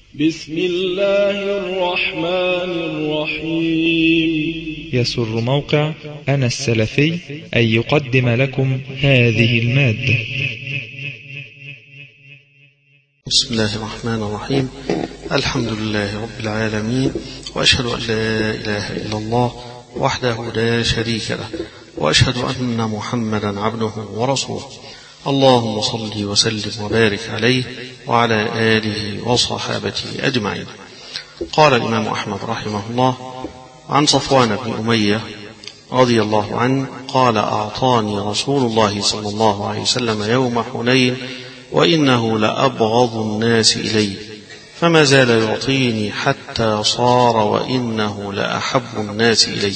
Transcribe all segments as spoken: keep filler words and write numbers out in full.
بسم الله الرحمن الرحيم. يسر موقع أنا السلفي أن يقدم لكم هذه المادة. بسم الله الرحمن الرحيم. الحمد لله رب العالمين، وأشهد أن لا إله إلا الله وحده لا شريك له، وأشهد أن محمدا عبده ورسوله. اللهم صل وسلم وبارك عليه وعلى آله وصحابته أجمعين. قال الإمام أحمد رحمه الله عن صفوان بن أمية رضي الله عنه قال: أعطاني رسول الله صلى الله عليه وسلم يوم حنين وإنه لأبغض الناس إلي، فما زال يعطيني حتى صار وإنه لأحب الناس إلي.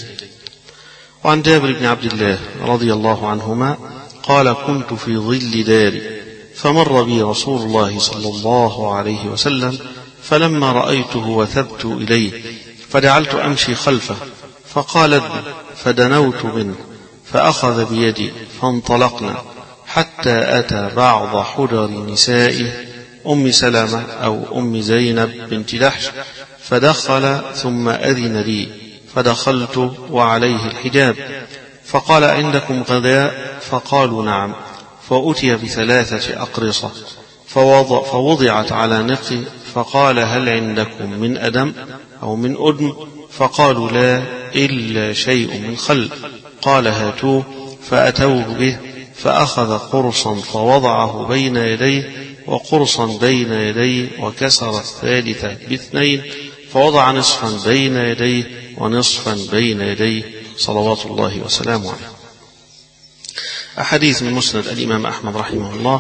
وعن جابر بن عبد الله رضي الله عنهما قال: كنت في ظل داري فمر بي رسول الله صلى الله عليه وسلم، فلما رأيته وثبت إليه فجعلت أمشي خلفه، فقال ادن، فدنوت منه فأخذ بيدي فانطلقنا حتى أتى بعض حجر نسائه أم سلمة أو أم زينب بنت جحش، فدخل ثم أذن لي فدخلت وعليه الحجاب، فقال: عندكم غداء؟ فقالوا: نعم. فأتي بثلاثة أقرصة فوضع فوضعت على نقي، فقال: هل عندكم من أدم أو من أدم؟ فقالوا: لا، إلا شيء من خل. قال: هاتوه. فأتوه به، فأخذ قرصا فوضعه بين يديه وقرصا بين يديه، وكسر الثالثة باثنين، فوضع نصفا بين يديه ونصفا بين يديه، صلوات الله وسلامه عليه. أحاديث من مسند الإمام أحمد رحمه الله،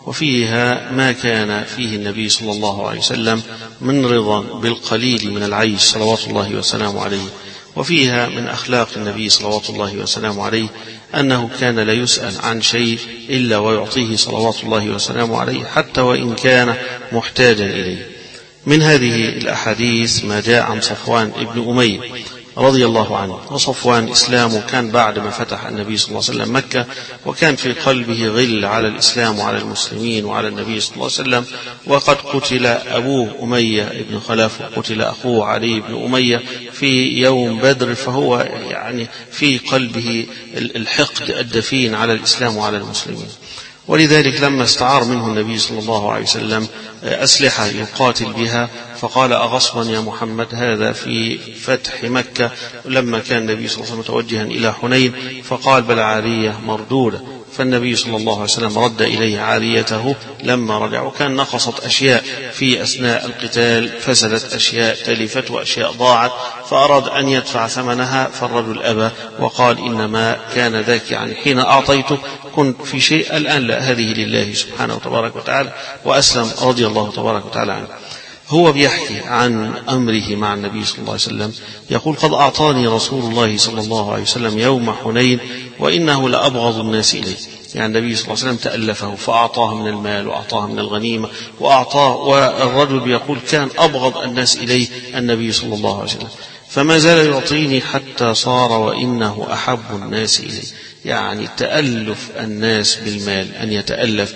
وفيها ما كان فيه النبي صلى الله عليه وسلم من رضا بالقليل من العيش صلوات الله وسلامه عليه، وفيها من أخلاق النبي صلوات الله وسلامه عليه أنه كان لا يسأل عن شيء إلا ويعطيه صلوات الله وسلامه عليه حتى وإن كان محتاجا إليه. من هذه الأحاديث ما جاء عن صفوان ابن أمية رضي الله عنه. وصفوان إسلامه كان بعد ما فتح النبي صلى الله عليه وسلم مكة، وكان في قلبه غل على الإسلام وعلى المسلمين وعلى النبي صلى الله عليه وسلم، وقد قتل أبوه أمية ابن خلف وقتل أخوه علي بن أمية في يوم بدر، فهو يعني في قلبه الحقد الدفين على الإسلام وعلى المسلمين. ولذلك لما استعار منه النبي صلى الله عليه وسلم أسلحة يقاتل بها، فقال: أغصبا يا محمد؟ هذا في فتح مكة لما كان النبي صلى الله عليه وسلم متوجها إلى حنين، فقال: بل عارية مردودة. فالنبي صلى الله عليه وسلم رد إليه عاريته لما رجع، وكان نقصت أشياء في أثناء القتال، فسدت أشياء، تلفت وأشياء ضاعت، فأراد أن يدفع ثمنها، فالرجل أبى وقال: إنما كان ذاك يعني حين أعطيته كنت في شيء، الآن لا، هذه لله سبحانه وتبارك وتعالى. وأسلم رضي الله تبارك وتعالى عنه. هو بيحكي عن أمره مع النبي صلى الله عليه وسلم، يقول: قد أعطاني رسول الله صلى الله عليه وسلم يوم حنين وإنه لأبغض الناس إليه. يعني النبي صلى الله عليه وسلم تألفه فأعطاه من المال وأعطاه من الغنيمة وأعطاه، والرجل يقول كان أبغض الناس إليه النبي صلى الله عليه وسلم، فما زال يعطيني حتى صار وإنه أحب الناس إليه. يعني تألف الناس بالمال، أن يتألف،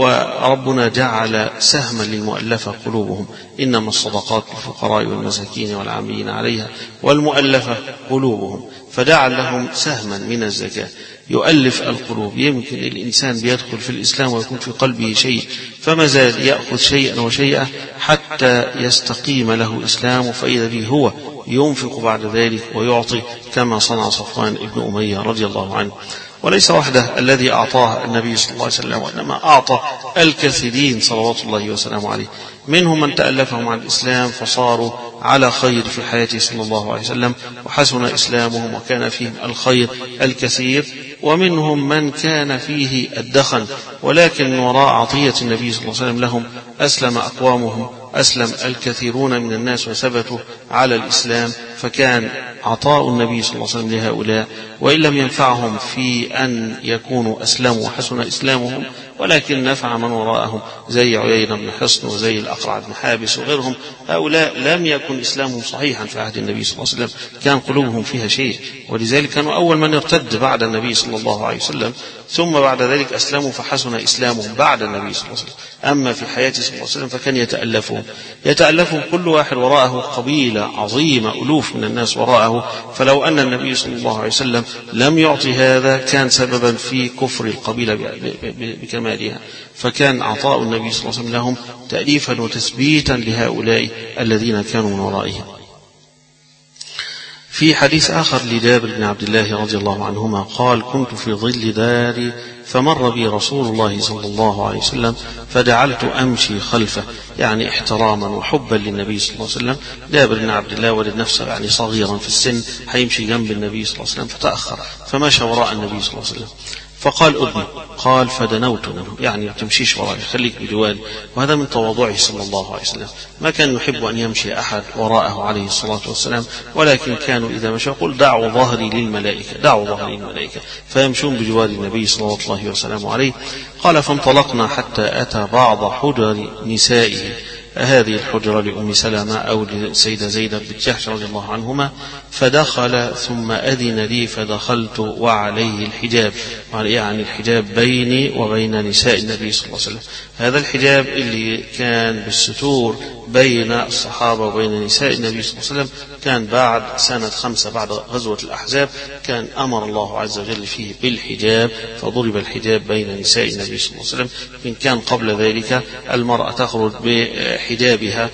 وربنا جعل سهما للمؤلفة قلوبهم، إنما الصدقات للفقراء والمساكين والعاملين عليها والمؤلفة قلوبهم، فجعل لهم سهما من الزكاة يؤلف القلوب. يمكن الإنسان بيدخل في الإسلام ويكون في قلبه شيء، فما زال يأخذ شيئا وشيئا حتى يستقيم له إسلامه، فإذا به هو ينفق بعد ذلك ويعطي كما صنع صفوان ابن أمية رضي الله عنه. وليس وحده الذي أعطاه النبي صلى الله عليه وسلم، وإنما أعطى الكثيرين صلوات الله وسلامه عليه. منهم من تألفهم عن الإسلام فصاروا على خير في حياته صلى الله عليه وسلم، وحسن إسلامهم وكان فيهم الخير الكثير. ومنهم من كان فيه الدخن، ولكن وراء عطية النبي صلى الله عليه وسلم لهم أسلم أقوامهم، أسلم الكثيرون من الناس وثبتوا على الإسلام. فكان عطاء النبي صلى الله عليه وسلم لهؤلاء وإن لم ينفعهم في أن يكونوا أسلموا وحسن إسلامهم، ولكن نفع من وراءهم زي عيينة بن حصن وزي الأقرع بن حابس وغيرهم. هؤلاء لم يكن إسلامهم صحيحا في عهد النبي صلى الله عليه وسلم، كان قلوبهم فيها شيء، ولذلك كانوا أول من ارتد بعد النبي صلى الله عليه وسلم. ثم بعد ذلك أسلموا فحسن إسلامهم بعد النبي صلى الله عليه وسلم. أما في حياته صلى الله عليه وسلم فكان يتألفهم يتألفهم كل واحد وراءه قبيلة عظيمة، ألوف من الناس وراءه. فلو أن النبي صلى الله عليه وسلم لم يعطي هذا كان سببا في كفر القبيلة بكمالها، فكان عطاء النبي صلى الله عليه وسلم لهم تأليفا وتثبيتا لهؤلاء الذين كانوا من ورائهم. في حديث آخر لجابر بن عبد الله رضي الله عنهما قال: كنت في ظل داري فمر بي رسول الله صلى الله عليه وسلم فجعلت أمشي خلفه، يعني احتراما وحبا للنبي صلى الله عليه وسلم. جابر بن عبد الله ولد نفسه يعني صغيرا في السن، حيمشي جنب النبي صلى الله عليه وسلم فتأخر فمشى وراء النبي صلى الله عليه وسلم فقال: أدني. قال: فدنوت منه، يعني ما تمشيش وراء، خليك بجواري. وهذا من تواضعه صلى الله عليه وسلم، ما كان يحب أن يمشي أحد وراءه عليه الصلاة والسلام، ولكن كانوا إذا مشى يقول: دعوا ظهري للملائكة، دعوا ظهري للملائكة، فيمشون بجوار النبي صلى الله وسلم عليه. قال: فانطلقنا حتى أتى بعض حجر نسائه، هذه الحجرة لأم سلمة أو لسيدة زينب بنت جحش رضي الله عنهما، فدخل ثم أذن لي فدخلت وعليه الحجاب، يعني الحجاب بيني وبين نساء النبي صلى الله عليه وسلم. هذا الحجاب اللي كان بالستور بين الصحابة وبين نساء النبي صلى الله عليه وسلم كان بعد سنة خمسة بعد غزوة الأحزاب، كان أمر الله عز وجل فيه بالحجاب، فضرب الحجاب بين نساء النبي صلى الله عليه وسلم. إن كان قبل ذلك المرأة تخرج بحجابها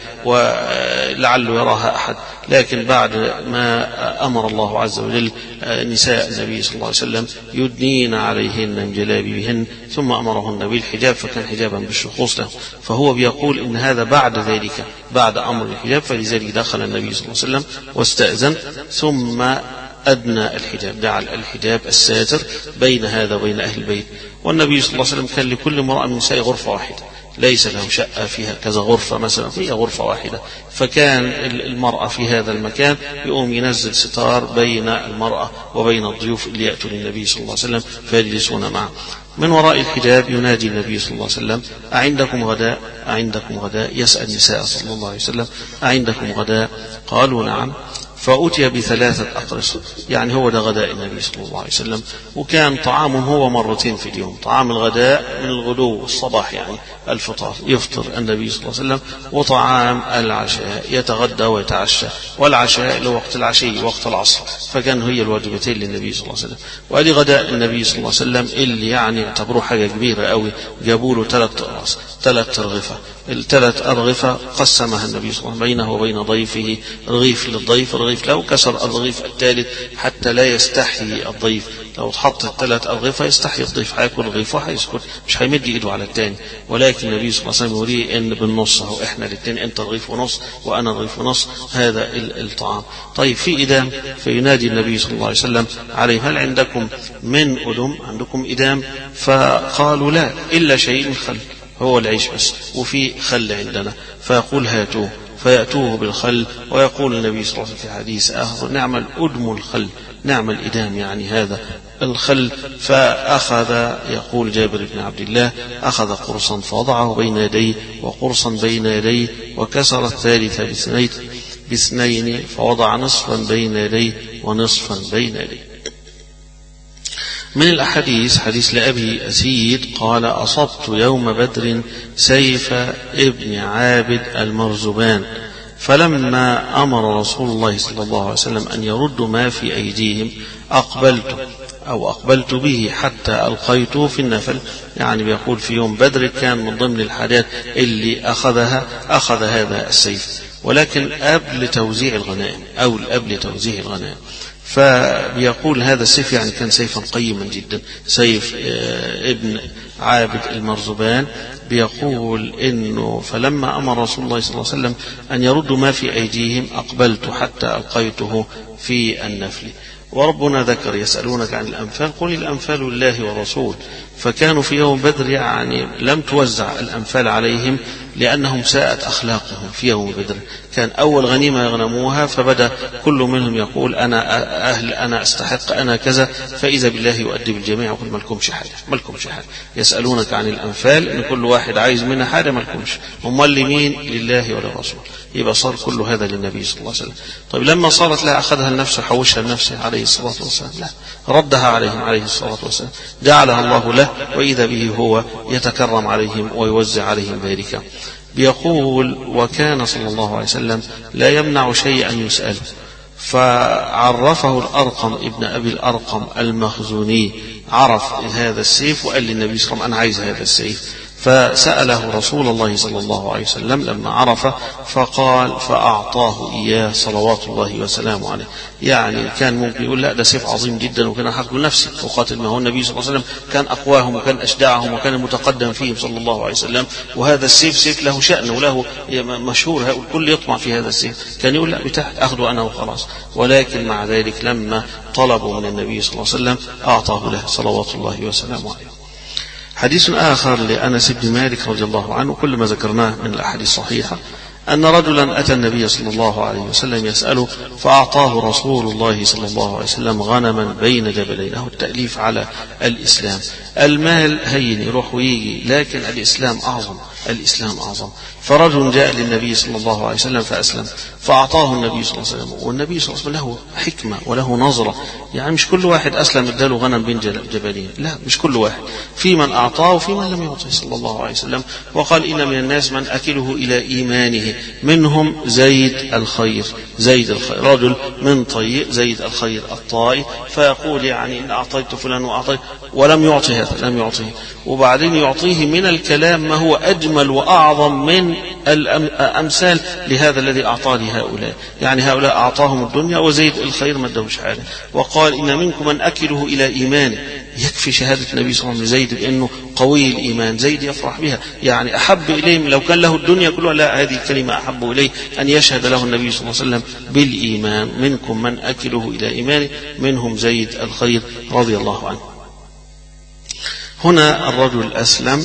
ولعل يراها أحد، لكن بعد ما أمر الله عز وجل نساء النبي صلى الله عليه وسلم يدنين عليهن من جلابيبهن، ثم أمرهن بالحجاب، فكان حجابا بالشخوص له. فهو بيقول إن هذا بعد ذلك، بعد أمر الحجاب، فلذلك دخل النبي صلى الله عليه وسلم واستأذن ثم أدنى الحجاب، جعل الحجاب الساتر بين هذا وبين أهل البيت. والنبي صلى الله عليه وسلم كان لكل امرأة من نساء غرفة واحدة، ليس له شقة فيها كذا غرفة مثلا، فيها غرفة واحدة، فكان المرأة في هذا المكان يقوم ينزل ستار بين المرأة وبين الضيوف اللي يأتوا للنبي صلى الله عليه وسلم فيجلسون معه. من وراء الحجاب ينادي النبي صلى الله عليه وسلم: أعندكم غداء؟ أعندكم غداء؟ يسأل النساء صلى الله عليه وسلم: أعندكم غداء؟ قالوا: نعم. فأتي بثلاثة أقرص، يعني هو ده غداء النبي صلى الله عليه وسلم. وكان طعامه هو مرتين في اليوم، طعام الغداء من الغدو والصباح يعني الفطار، يفطر النبي صلى الله عليه وسلم، وطعام العشاء يتغدى ويتعشى، والعشاء لوقت العشي وقت العصر، فكان هي الواجبتين للنبي صلى الله عليه وسلم. وادي غداء النبي صلى الله عليه وسلم اللي يعني اعتبروه حاجة كبيرة قوي، جابوا له ثلاث أقراص، ثلاث أرغفة. الثلاث أرغفة قسمها النبي صلى الله عليه وسلم بينه وبين ضيفه، رغيف للضيف رغيف له، كسر الرغيف الثالث حتى لا يستحي الضيف، لو تحط الثلاث أرغفة يستحي الضيف، هياكل رغيف وهيسكت، مش هيمد ايده على الثاني. ولكن النبي صلى الله عليه وسلم يوريه ان بالنص، اهو احنا الاثنين، انت رغيف ونص وانا رغيف ونص، هذا الطعام. طيب في إدام، فينادي النبي صلى الله عليه وسلم عليه: هل عندكم من أدم؟ عندكم إدام؟ فقالوا: لا، إلا شيء من خل، هو العيش بس، وفي خل عندنا. فيقول: هاتوه، فيأتوه بالخل، ويقول النبي صلى الله عليه وسلم في حديث آخر: نعم الأدم الخل، نعم الإدام، يعني هذا الخل. فأخذ، يقول جابر بن عبد الله: أخذ قرصا فوضعه بين يديه وقرصا بين يديه، وكسر الثالث باثنين باثنين فوضع نصفا بين يديه ونصفا بين يديه. من الأحاديث حديث لأبي أسيد قال: أصبت يوم بدر سيف ابن عابد المرزبان، فلما أمر رسول الله صلى الله عليه وسلم أن يردوا ما في أيديهم أقبلت أو أقبلت به حتى ألقيته في النفل. يعني بيقول في يوم بدر كان من ضمن الحاجات اللي أخذها أخذ هذا السيف، ولكن قبل توزيع الغنائم أو قبل توزيع الغنائم. فبيقول هذا السيف يعني كان سيفا قيما جدا، سيف ابن عابد المرزبان. بيقول إنه فلما أمر رسول الله صلى الله عليه وسلم أن يردوا ما في أيديهم أقبلت حتى ألقيته في النفل. وربنا ذكر: يسألونك عن الأنفال، قل الأنفال لله ورسول. فكانوا في يوم بدر يعني لم توزع الأنفال عليهم لأنهم ساءت أخلاقهم في يوم بدر. كان أول غنيمة يغنموها فبدأ كل منهم يقول أنا أهل أنا أستحق أنا كذا، فإذا بالله يؤدب الجميع ويقول ما لكمش حاجة ما لكمش حاجة. يسألونك عن الأنفال إن كل واحد عايز منها حاجة ما لكمش، أمال لمين؟ لله وللرسول. يبقى صار كل هذا للنبي صلى الله عليه وسلم. طيب لما صارت لها أخذها لنفسه حوشها لنفسه عليه الصلاة والسلام؟ لا، ردها عليهم عليه الصلاة والسلام، جعلها الله له، وإذا به هو يتكرم عليهم ويوزع عليهم ذلك. بيقول وكان صلى الله عليه وسلم لا يمنع شيئا يسأل، فعرفه الأرقم ابن أبي الأرقم المخزوني، عرف هذا السيف وقال للنبي صلى الله عليه وسلم أنا عايز هذا السيف، فسأله رسول الله صلى الله عليه وسلم لما عرف فقال فأعطاه إياه صلوات الله وسلامه عليه. يعني كان ممكن يقول لا ده سيف عظيم جدا وكان حق نفسي وقاتل، ما هو النبي صلى الله عليه وسلم كان أقواهم وكان أشجعهم وكان المتقدم فيهم صلى الله عليه وسلم، وهذا السيف سيف له شأن وله مشهور، الكل يطمع في هذا السيف. كان يقول لا بتاعت أخذه أنا وخلاص، ولكن مع ذلك لما طلبوا من النبي صلى الله عليه وسلم أعطاه له صلوات الله وسلامه عليه. حديث آخر لأنس بن مالك رضي الله عنه كل ما ذكرناه من الأحاديث الصحيحة، أن رجلا أتى النبي صلى الله عليه وسلم يسأله فأعطاه رسول الله صلى الله عليه وسلم غنما بين جبلين. له التأليف على الإسلام، المال هين يروح ويجي، لكن الإسلام أعظم، الإسلام أعظم. فرجل جاء للنبي صلى الله عليه وسلم فأسلم، فأعطاه النبي صلى الله عليه وسلم، والنبي صلى الله عليه وسلم له حكمة وله نظرة، يعني مش كل واحد أسلم اداله غنم بين جبلين، لا مش كل واحد، في من أعطاه وفي من لم يعطيه صلى الله عليه وسلم. وقال إن من الناس من أكله إلى إيمانه، منهم زيد الخير، زيد الخير رجل من طي زيد الخير الطائي، فيقول يعني إن أعطيت فلان وأعطيت ولم يعطي هذا لم يعطيه، وبعدين يعطيه من الكلام ما هو أجمل وأعظم من الأمثال لهذا الذي أعطاه لهؤلاء. يعني هؤلاء أعطاهم الدنيا وزيد الخير ما ادهوش حاجة. وقال إن منكم من أكله إلى إيمانه، يكفي شهادة النبي صلى الله عليه وسلم لزيد بأنه قوي الإيمان، زيد يفرح بها، يعني أحب إليه لو كان له الدنيا كلها، لا هذه الكلمة أحب إليه أن يشهد له النبي صلى الله عليه وسلم بالإيمان. منكم من أكله إلى إيمانه منهم زيد الخير رضي الله عنه. هنا الرجل أسلم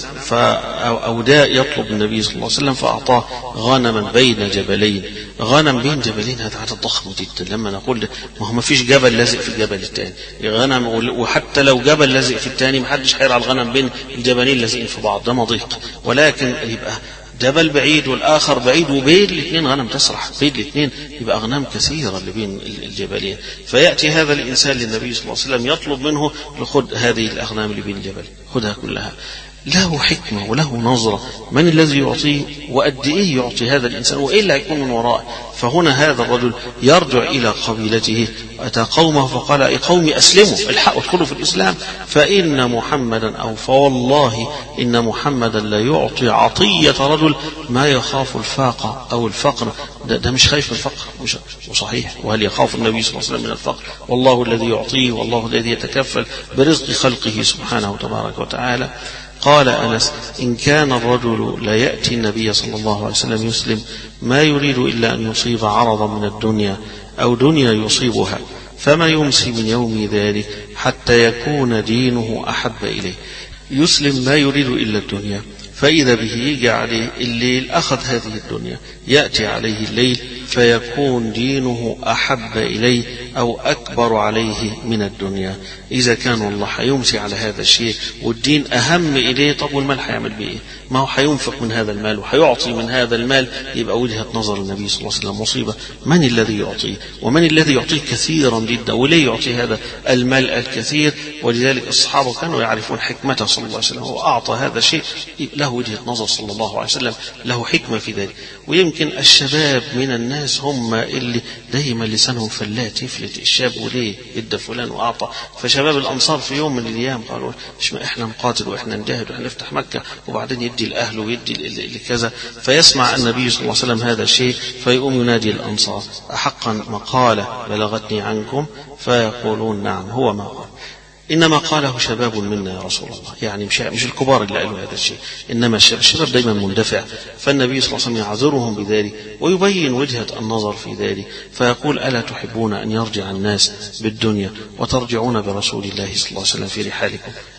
فأوداء يطلب النبي صلى الله عليه وسلم فأعطاه غنما بين جبلين. غنم بين جبلين هذا عدد ضخم جدا، لما نقول ما هو ما فيش جبل لازق في الجبل الثاني، غنم، وحتى لو جبل لازق في الثاني ما حدش هيرعى الغنم بين الجبلين لازقين في بعض، ده مضيق. ولكن يبقى جبل بعيد والآخر بعيد وبين الاثنين غنم تسرح، بين الاثنين يبقى أغنام كثيرة اللي بين الجبلين. فيأتي هذا الإنسان للنبي صلى الله عليه وسلم يطلب منه خذ هذه الأغنام اللي بين الجبل، خذها كلها. له حكمة وله نظرة، من الذي يعطيه وقد إيه يعطي هذا الإنسان وإيه اللي هيكون من وراءه. فهنا هذا الرجل يرجع إلى قبيلته، أتى قومه فقال أي قوم أسلموا، الحقوا ادخلوا في الإسلام، فإن محمدا أو فوالله إن محمدا لا يعطي عطية رجل ما يخاف الفاقة أو الفقر. ده, ده مش خايف الفقر، مش صحيح. وهل يخاف النبي صلى الله عليه وسلم من الفقر؟ والله الذي يعطيه والله الذي يتكفل برزق خلقه سبحانه تبارك وتعالى. قال أنس إن كان الرجل لا يأتي النبي صلى الله عليه وسلم يسلم ما يريد إلا أن يصيب عرضا من الدنيا أو دنيا يصيبها، فما يمسي من يوم ذلك حتى يكون دينه أحب إليه. يسلم ما يريد إلا الدنيا، فإذا به يجي عليه الليل أخذ هذه الدنيا، يأتي عليه الليل فيكون دينه أحب إليه أو أكبر عليه من الدنيا. إذا كان الله حيمسي على هذا الشيء والدين أهم إليه، طب والمال حيعمل بإيه؟ ما هو حينفق من هذا المال وحيعطي من هذا المال، يبقى وجهة نظر النبي صلى الله عليه وسلم مصيبة. من الذي يعطيه ومن الذي يعطيه كثيرا جدا، وليه يعطي هذا المال الكثير؟ ولذلك الصحابة كانوا يعرفون حكمته صلى الله عليه وسلم، وأعطى هذا الشيء له وجهة نظر صلى الله عليه وسلم، له حكمة في ذلك. ويمكن الشباب من الناس هم اللي دايما لسانهم فلات، يفلت الشاب وليه ادى فلان وأعطى. فشباب الأنصار في يوم من الأيام قالوا احنا نقاتل واحنا نجاهد واحنا نفتح مكة، وبعدين يدي الأهل ويدي لكذا. فيسمع النبي صلى الله عليه وسلم هذا الشيء فيقوم ينادي الأنصار أحقا مقالة بلغتني عنكم؟ فيقولون نعم هو ما قال، إنما قاله شباب منا يا رسول الله، يعني مش, مش الكبار اللي قالوا هذا الشيء، إنما الشباب دايما مندفع. فالنبي صلى الله عليه وسلم يعذرهم بذلك ويبين وجهة النظر في ذلك، فيقول ألا تحبون أن يرجع الناس بالدنيا وترجعون برسول الله صلى الله عليه وسلم في رحالكم؟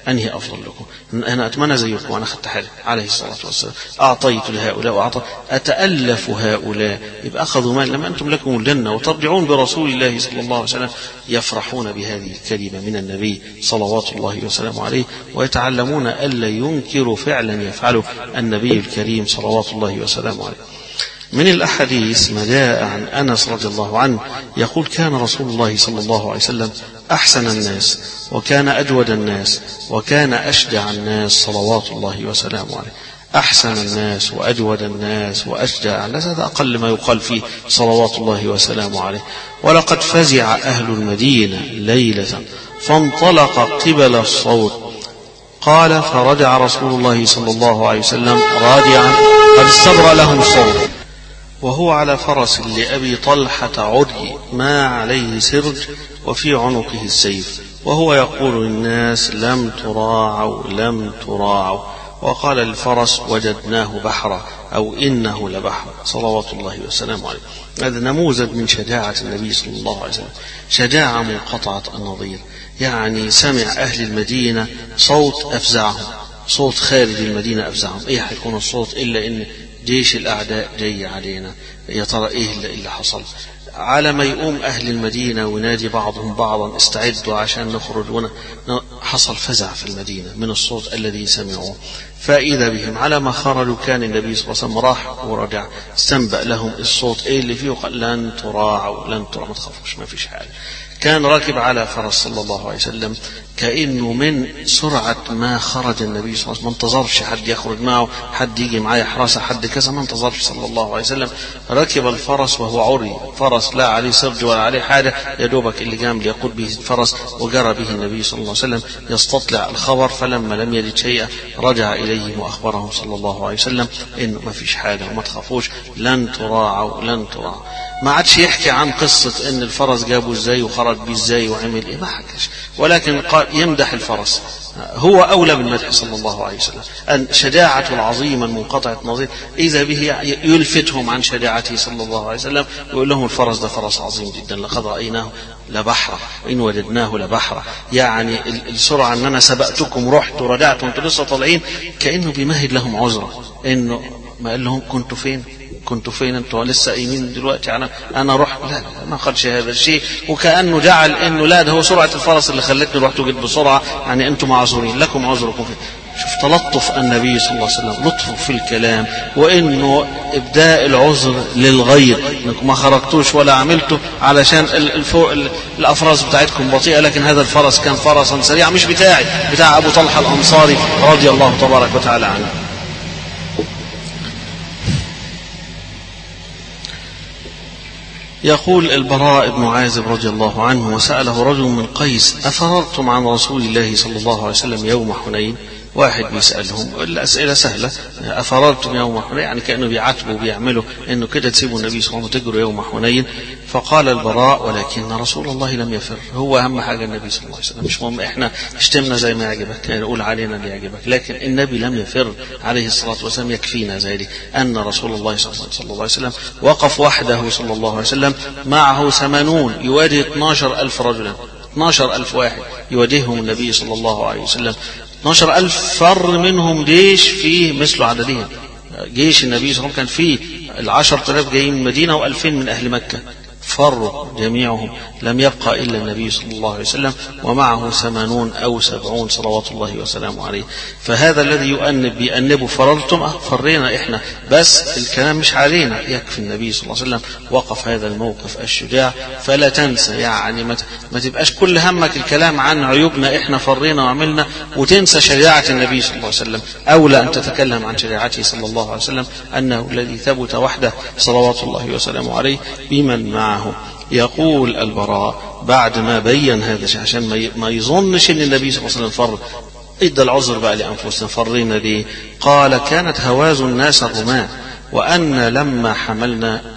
أنهي أفضل لكم؟ أنا أتمنى زيكم وأنا أخذت حالي عليه الصلاة والسلام، أعطيت لهؤلاء وأعطى أتألف هؤلاء، يبقى أخذوا مال لما أنتم لكم الجنة وترجعون برسول الله صلى الله عليه وسلم يفرحون بهذه الكلمة من النبي صلوات الله وسلامه عليه، ويتعلمون ألا ينكروا فعلا يفعله النبي الكريم صلوات الله وسلامه عليه. من الأحاديث ما جاء عن أنس رضي الله عنه يقول كان رسول الله صلى الله عليه وسلم أحسن الناس وكان أجود الناس وكان أشجع الناس صلوات الله وسلامه عليه. أحسن الناس وأجود الناس وأشجع الناس، هذا أقل ما يقال فيه صلوات الله وسلامه عليه. ولقد فزع أهل المدينة ليلة فانطلق قبل الصوت، قال فرجع رسول الله صلى الله عليه وسلم راجعا قد استبرأ لهم الصوت وهو على فرس لأبي طلحة عري ما عليه سرج وفي عنقه السيف، وهو يقول للناس لم تراعوا لم تراعوا، وقال الفرس وجدناه بحرا أو إنه لبحر صلوات الله وسلامه عليه. هذا نموذج من شجاعة النبي صلى الله عليه وسلم، شجاعة منقطعة النظير. يعني سمع أهل المدينة صوت أفزعهم، صوت خارج المدينة أفزعهم. إيه حيكون الصوت إلا إن جيش الأعداء جاي علينا، يا ترى إيه اللي حصل؟ على ما يقوم أهل المدينة وينادي بعضهم بعضا استعدوا عشان نخرج، حصل فزع في المدينة من الصوت الذي سمعوه. فإذا بهم على ما خرجوا كان النبي صلى الله عليه وسلم راح ورجع استنبأ لهم الصوت إيه اللي فيه، قال لن تراعوا لن تراعوا ما تخافوش ما فيش حاجة. كان راكب على فرس صلى الله عليه وسلم، كأنه من سرعة ما خرج النبي صلى الله عليه وسلم ما انتظرش حد يخرج معه، حد يجي معاه حراسة حد كذا، ما انتظرش صلى الله عليه وسلم. ركب الفرس وهو عري، فرس لا عليه سرج ولا عليه حاجة، يدوبك اللي جام ليقود به الفرس، وجرى به النبي صلى الله عليه وسلم يستطلع الخبر، فلما لم يجد شيئا رجع إليهم وأخبرهم صلى الله عليه وسلم إنه ما فيش حاجة وما تخافوش لن تراعوا لن تراعوا. ما عادش يحكي عن قصة ان الفرس جابه ازاي وخرج بيه ازاي وعمل ايه، ما حكاش، ولكن قال يمدح الفرس، هو اولى بالمدح صلى الله عليه وسلم. ان شجاعته العظيمه المنقطعه النظير اذا به يلفتهم عن شجاعته صلى الله عليه وسلم، ويقول لهم الفرس ده فرس عظيم جدا، لقد رايناه لبحرا ان وجدناه لبحرا. يعني السرعه ان انا سبقتكم رحت ورجعت وانتم لسه طالعين، كانه بيمهد لهم عذرا، انه ما قال لهم كنتوا فين كنتوا فين انتوا لسه قايمين دلوقتي، انا انا رحت، لا ما قالش هذا الشيء، وكانه جعل انه لا ده هو سرعه الفرس اللي خلتني رحت وجيت بسرعه، يعني انتم معذورين لكم عذركم فيه. شوف تلطف النبي صلى الله عليه وسلم، لطفه في الكلام، وانه ابداء العذر للغير، انكم ما خرجتوش ولا عملتوا علشان الفوق الافراس بتاعتكم بطيئه، لكن هذا الفرس كان فرسا سريعا مش بتاعي، بتاع ابو طلحه الانصاري رضي الله تبارك وتعالى عنه. يقول البراء بن عازب رضي الله عنه وسأله رجل من قيس أفررتم عن رسول الله صلى الله عليه وسلم يوم حنين؟ واحد بيسألهم الأسئلة سهلة، أفررتم يوم حنين، يعني كأنه بيعاتبوا بيعملوا إنه كده تسيبوا النبي صلى الله عليه وسلم وتجروا يوم حنين. فقال البراء ولكن رسول الله لم يفر، هو أهم حاجة النبي صلى الله عليه وسلم، مش مهم إحنا اشتمنا زي ما يعجبك نقول علينا اللي يعجبك، لكن النبي لم يفر عليه الصلاة والسلام. يكفينا ذلك أن رسول الله صلى الله عليه وسلم وقف وحده صلى الله عليه وسلم، معه ثمانون يواجه اثناشر ألف رجلا، اثناشر ألف واحد يواجههم النبي صلى الله عليه وسلم، اثناشر ألف فر منهم جيش فيه مثل عددهم. جيش النبي صلى الله عليه وسلم كان فيه العشر آلاف جايين من المدينة وألفين من أهل مكة، فروا جميعهم، لم يبقى إلا النبي صلى الله عليه وسلم ومعه ثمانون أو سبعون صلوات الله وسلامه عليه. فهذا الذي يؤنب بيأنبه فررتم، فرينا إحنا، بس الكلام مش علينا، يكفي النبي صلى الله عليه وسلم وقف هذا الموقف الشجاع. فلا تنسى، يعني ما تبقاش كل همك الكلام عن عيوبنا إحنا فرينا وعملنا وتنسى شجاعة النبي صلى الله عليه وسلم. أولى أن تتكلم عن شجاعته صلى الله عليه وسلم، أنه الذي ثبت وحده صلوات الله وسلامه عليه بمن معه. يقول البراء بعد ما بين هذا الشيء عشان ما يظنش ان النبي صلى الله عليه وسلم فر، ادى العذر بقى لانفسنا، فرينا ليه؟ قال كانت هوازن الناس الرماة، وأن لما حملنا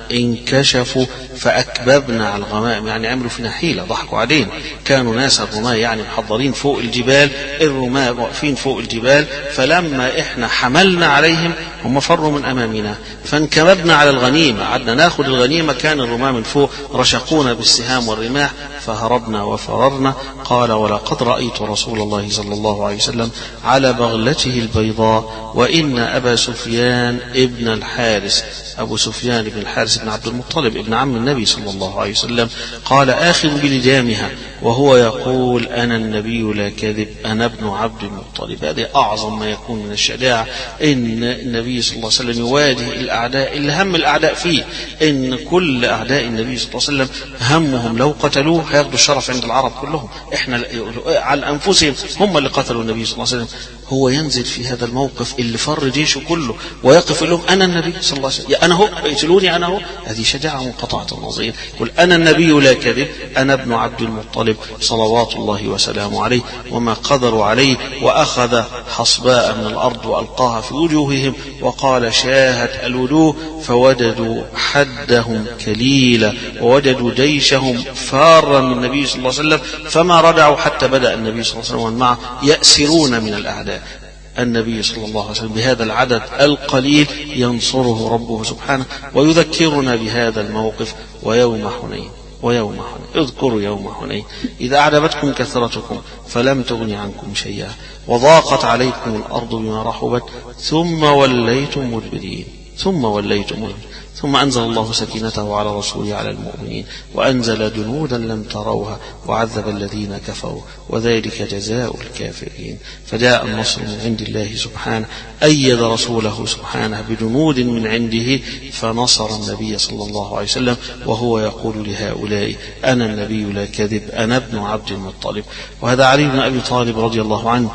انكشفوا فأكببنا على الغمائم، يعني عملوا فينا حيلة، ضحكوا علينا. كانوا ناس الرماة يعني محضرين فوق الجبال، الرماة واقفين فوق الجبال، فلما احنا حملنا عليهم هم فروا من أمامنا فانكببنا على الغنيمة، قعدنا ناخد الغنيمة، كان الرماة من فوق رشقونا بالسهام والرماح فهربنا وفررنا. قال ولقد رأيت رسول الله صلى الله عليه وسلم على بغلته البيضاء وإن أبا سفيان ابن الحارث، أبو سفيان بن الحارث بن عبد المطلب ابن عم النبي صلى الله عليه وسلم، قال آخذ بلجامها وهو يقول أنا النبي لا كذب أنا ابن عبد المطلب. هذه أعظم ما يكون من الشجاعة، إن النبي صلى الله عليه وسلم يواجه الأعداء اللي هم الأعداء فيه، إن كل أعداء النبي صلى الله عليه وسلم همهم لو قتلوه هياخدوا الشرف عند العرب كلهم، إحنا على أنفسهم هم اللي قتلوا النبي صلى الله عليه وسلم. هو ينزل في هذا الموقف اللي فر جيشه كله ويقف لهم أنا النبي صلى الله عليه وسلم، أنا هو اقتلوني أنا هو. هذه شجاعة منقطعة النظير. يقول أنا النبي لا كذب أنا ابن عبد المطلب صلوات الله وسلامه عليه. وما قدروا عليه، وأخذ حصباء من الأرض وألقاها في وجوههم وقال شاهت الوجوه فوجدوا حدهم كليلا ووجدوا جيشهم فارا من النبي صلى الله عليه وسلم، فما رجعوا حتى بدأ النبي صلى الله عليه وسلم معه يأسرون من الأعداء. النبي صلى الله عليه وسلم بهذا العدد القليل ينصره ربه سبحانه، ويذكرنا بهذا الموقف ويوم حنين ويوم حنين. اذكروا يوم حنين إذا أعجبتكم كثرتكم فلم تغن عنكم شيئا وضاقت عليكم الأرض بما رحبت ثم وليتم مدبرين ثم وليتم مدبرين ثم أنزل الله سكينته على رسوله على المؤمنين وأنزل جنودا لم تروها وعذب الذين كفروا وذلك جزاء الكافرين. فجاء النصر من عند الله سبحانه، أيد رسوله سبحانه بجنود من عنده فنصر النبي صلى الله عليه وسلم، وهو يقول لهؤلاء أنا النبي لا كذب أنا ابن عبد المطلب. وهذا علي بن أبي طالب رضي الله عنه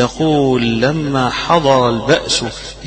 يقول لما حضر البأس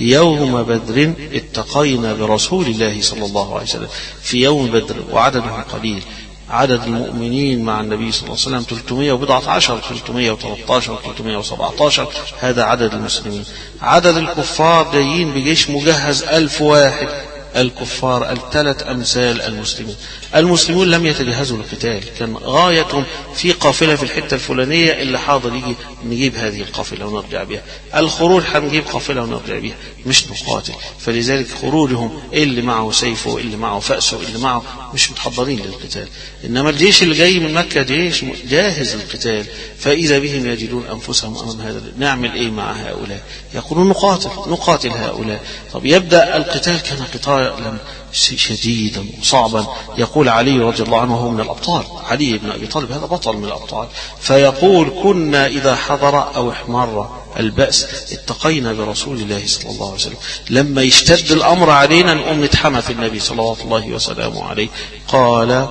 يوم بدر اتقينا برسول الله صلى الله عليه وسلم في يوم بدر وعددهم قليل، عدد المؤمنين مع النبي صلى الله عليه وسلم ثلاثمائة وبضعة عشر ثلاثمائة وثلاثة عشر ثلاثمائة وسبعة عشر، هذا عدد المسلمين. عدد الكفار جايين بجيش مجهز ألف واحد، الكفار الثلاث أمثال المسلمين. المسلمون لم يتجهزوا للقتال، كان غايتهم في قافلة في الحتة الفلانية اللي حاضر يجي نجيب هذه القافلة ونرجع بها، الخروج هنجيب قافلة ونرجع بها مش نقاتل. فلذلك خروجهم اللي معه سيفه اللي معه فأسه اللي معه مش متحضرين للقتال. إنما الجيش اللي جاي من مكة جيش جاهز للقتال، فإذا بهم يجدون أنفسهم أمام هذا. نعمل إيه مع هؤلاء؟ يقولون نقاتل نقاتل هؤلاء. طب يبدأ القتال كان قتالا شديدا وصعبا. يقول علي رضي الله عنه وهو من الأبطال، علي بن أبي طالب هذا بطل من الأبطال، فيقول كنا إذا حضر أو احمر البأس اتقينا برسول الله صلى الله عليه وسلم، لما يشتد الأمر علينا نقوم نتحمى في النبي صلوات الله وسلامه عليه. قال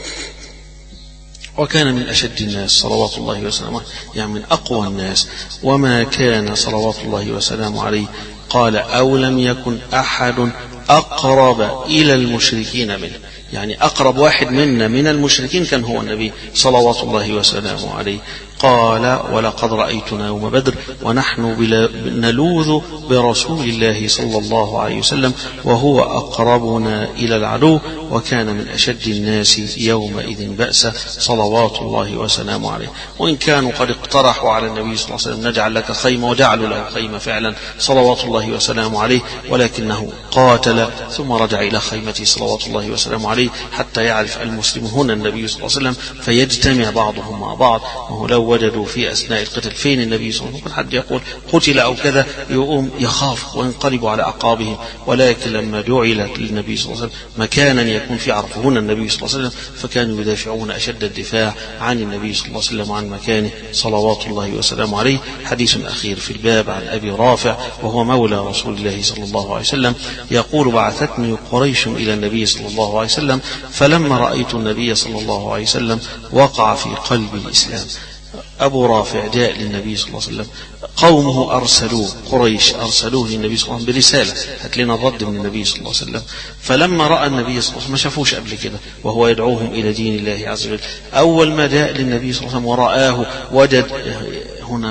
وكان من أشد الناس صلوات الله وسلامه، يعني من أقوى الناس، وما كان صلوات الله وسلامه عليه قال أو لم يكن أحد أقرب إلى المشركين منه، يعني أقرب واحد منا من المشركين كان هو النبي صلوات الله وسلامه عليه. قال ولقد رأيتنا يوم بدر ونحن نلوذ برسول الله صلى الله عليه وسلم وهو أقربنا إلى العدو وكان من أشد الناس يومئذ بأسا صلوات الله وسلامه عليه. وإن كانوا قد اقترحوا على النبي صلى الله عليه وسلم نجعل لك خيمة وجعلوا له خيمة فعلا صلوات الله وسلامه عليه، ولكنه قاتل ثم رجع إلى خيمته صلوات الله وسلامه عليه حتى يعرف المسلم هنا النبي صلى الله عليه وسلم فيجتمع بعضهم مع بعض. وهو لو وجدوا في أثناء القتل فين النبي صلى الله عليه وسلم، حد يقول قتل أو كذا يقوم يخاف وينقلب على أعقابهم. ولكن لما جعل للنبي صلى الله عليه وسلم مكانا يكون في عرفه هنا النبي صلى الله عليه وسلم فكانوا يدافعون أشد الدفاع عن النبي صلى الله عليه وسلم وعن مكانه صلوات الله وسلامه عليه. حديث أخير في الباب عن أبي رافع وهو مولى رسول الله صلى الله عليه وسلم يقول بعثتني قريش إلى النبي صلى الله عليه وسلم فلما رأيت النبي صلى الله عليه وسلم وقع في قلبي الإسلام. أبو رافع جاء للنبي صلى الله عليه وسلم، قومه أرسلوه، قريش أرسلوه للنبي صلى الله عليه وسلم برسالة هات لنا الرد من النبي صلى الله عليه وسلم. فلما رأى النبي صلى الله عليه وسلم ما شافوش قبل كده وهو يدعوهم إلى دين الله عز وجل، أول ما جاء للنبي صلى الله عليه وسلم ورآه وجد هنا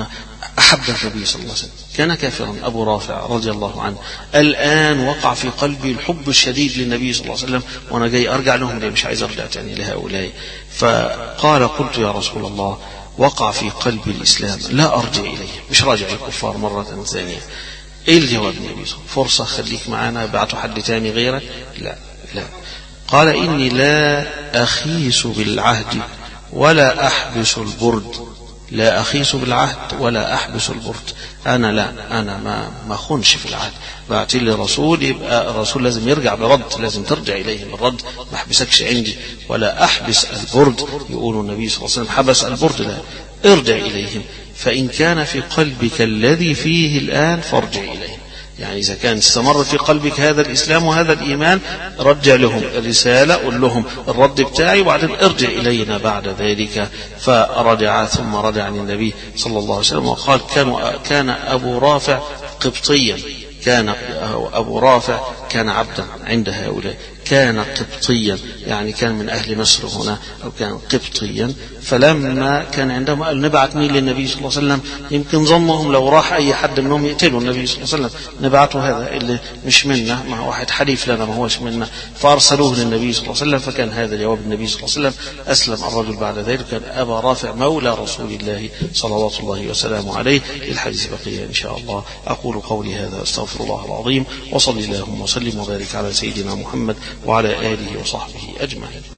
أحب النبي صلى الله عليه وسلم، كان كافرا أبو رافع رضي الله عنه، الآن وقع في قلبي الحب الشديد للنبي صلى الله عليه وسلم، وأنا جاي أرجع لهم ليه، مش عايز أرجع تاني لهؤلاء. فقال قلت يا رسول الله وقع في قلبي الإسلام لا أرجع إليه، مش راجع الكفار مرة ثانية. إيه الجواب النبي صلى الله عليه وسلم؟ فرصة خليك معنا، بعتوا حد تاني غيرك؟ لا لا. قال إني لا أخيس بالعهد ولا أحبس البرد، لا أخيس بالعهد ولا أحبس البرد، أنا لا أنا ما ما خونش في العهد، بعت لي رسول يبقى الرسول لازم يرجع برد، لازم ترجع إليه بالرد، ما أحبسكش عندي. ولا أحبس البرد، يقول النبي صلى الله عليه وسلم حبس البرد، لا ارجع إليهم، فإن كان في قلبك الذي فيه الآن فارجع إليهم. يعني إذا كان استمر في قلبك هذا الإسلام وهذا الإيمان رجع لهم الرسالة، قل لهم الرد بتاعي، وبعدين ارجع إلينا بعد ذلك. فرجع ثم رجع عن النبي صلى الله عليه وسلم وقال كان, كان أبو رافع قبطيا، كان أبو رافع كان عبدا عند هؤلاء، كان قبطيا يعني كان من أهل مصر هنا أو كان قبطيا. فلما كان عندهم قال نبعث مين للنبي صلى الله عليه وسلم، يمكن ظنهم لو راح أي حد منهم يقتلوا النبي صلى الله عليه وسلم، نبعثه هذا اللي مش منا، ما واحد حليف لنا ما هوش منا، فأرسلوه للنبي صلى الله عليه وسلم. فكان هذا جواب النبي صلى الله عليه وسلم. أسلم الرجل بعد ذلك، كان أبا رافع مولى رسول الله صلوات الله وسلامه عليه. الحديث بقية إن شاء الله. أقول قولي هذا أستغفر الله العظيم، وصلي اللهم وسلم وبارك على سيدنا محمد وعلى آله وصحبه أجمعين.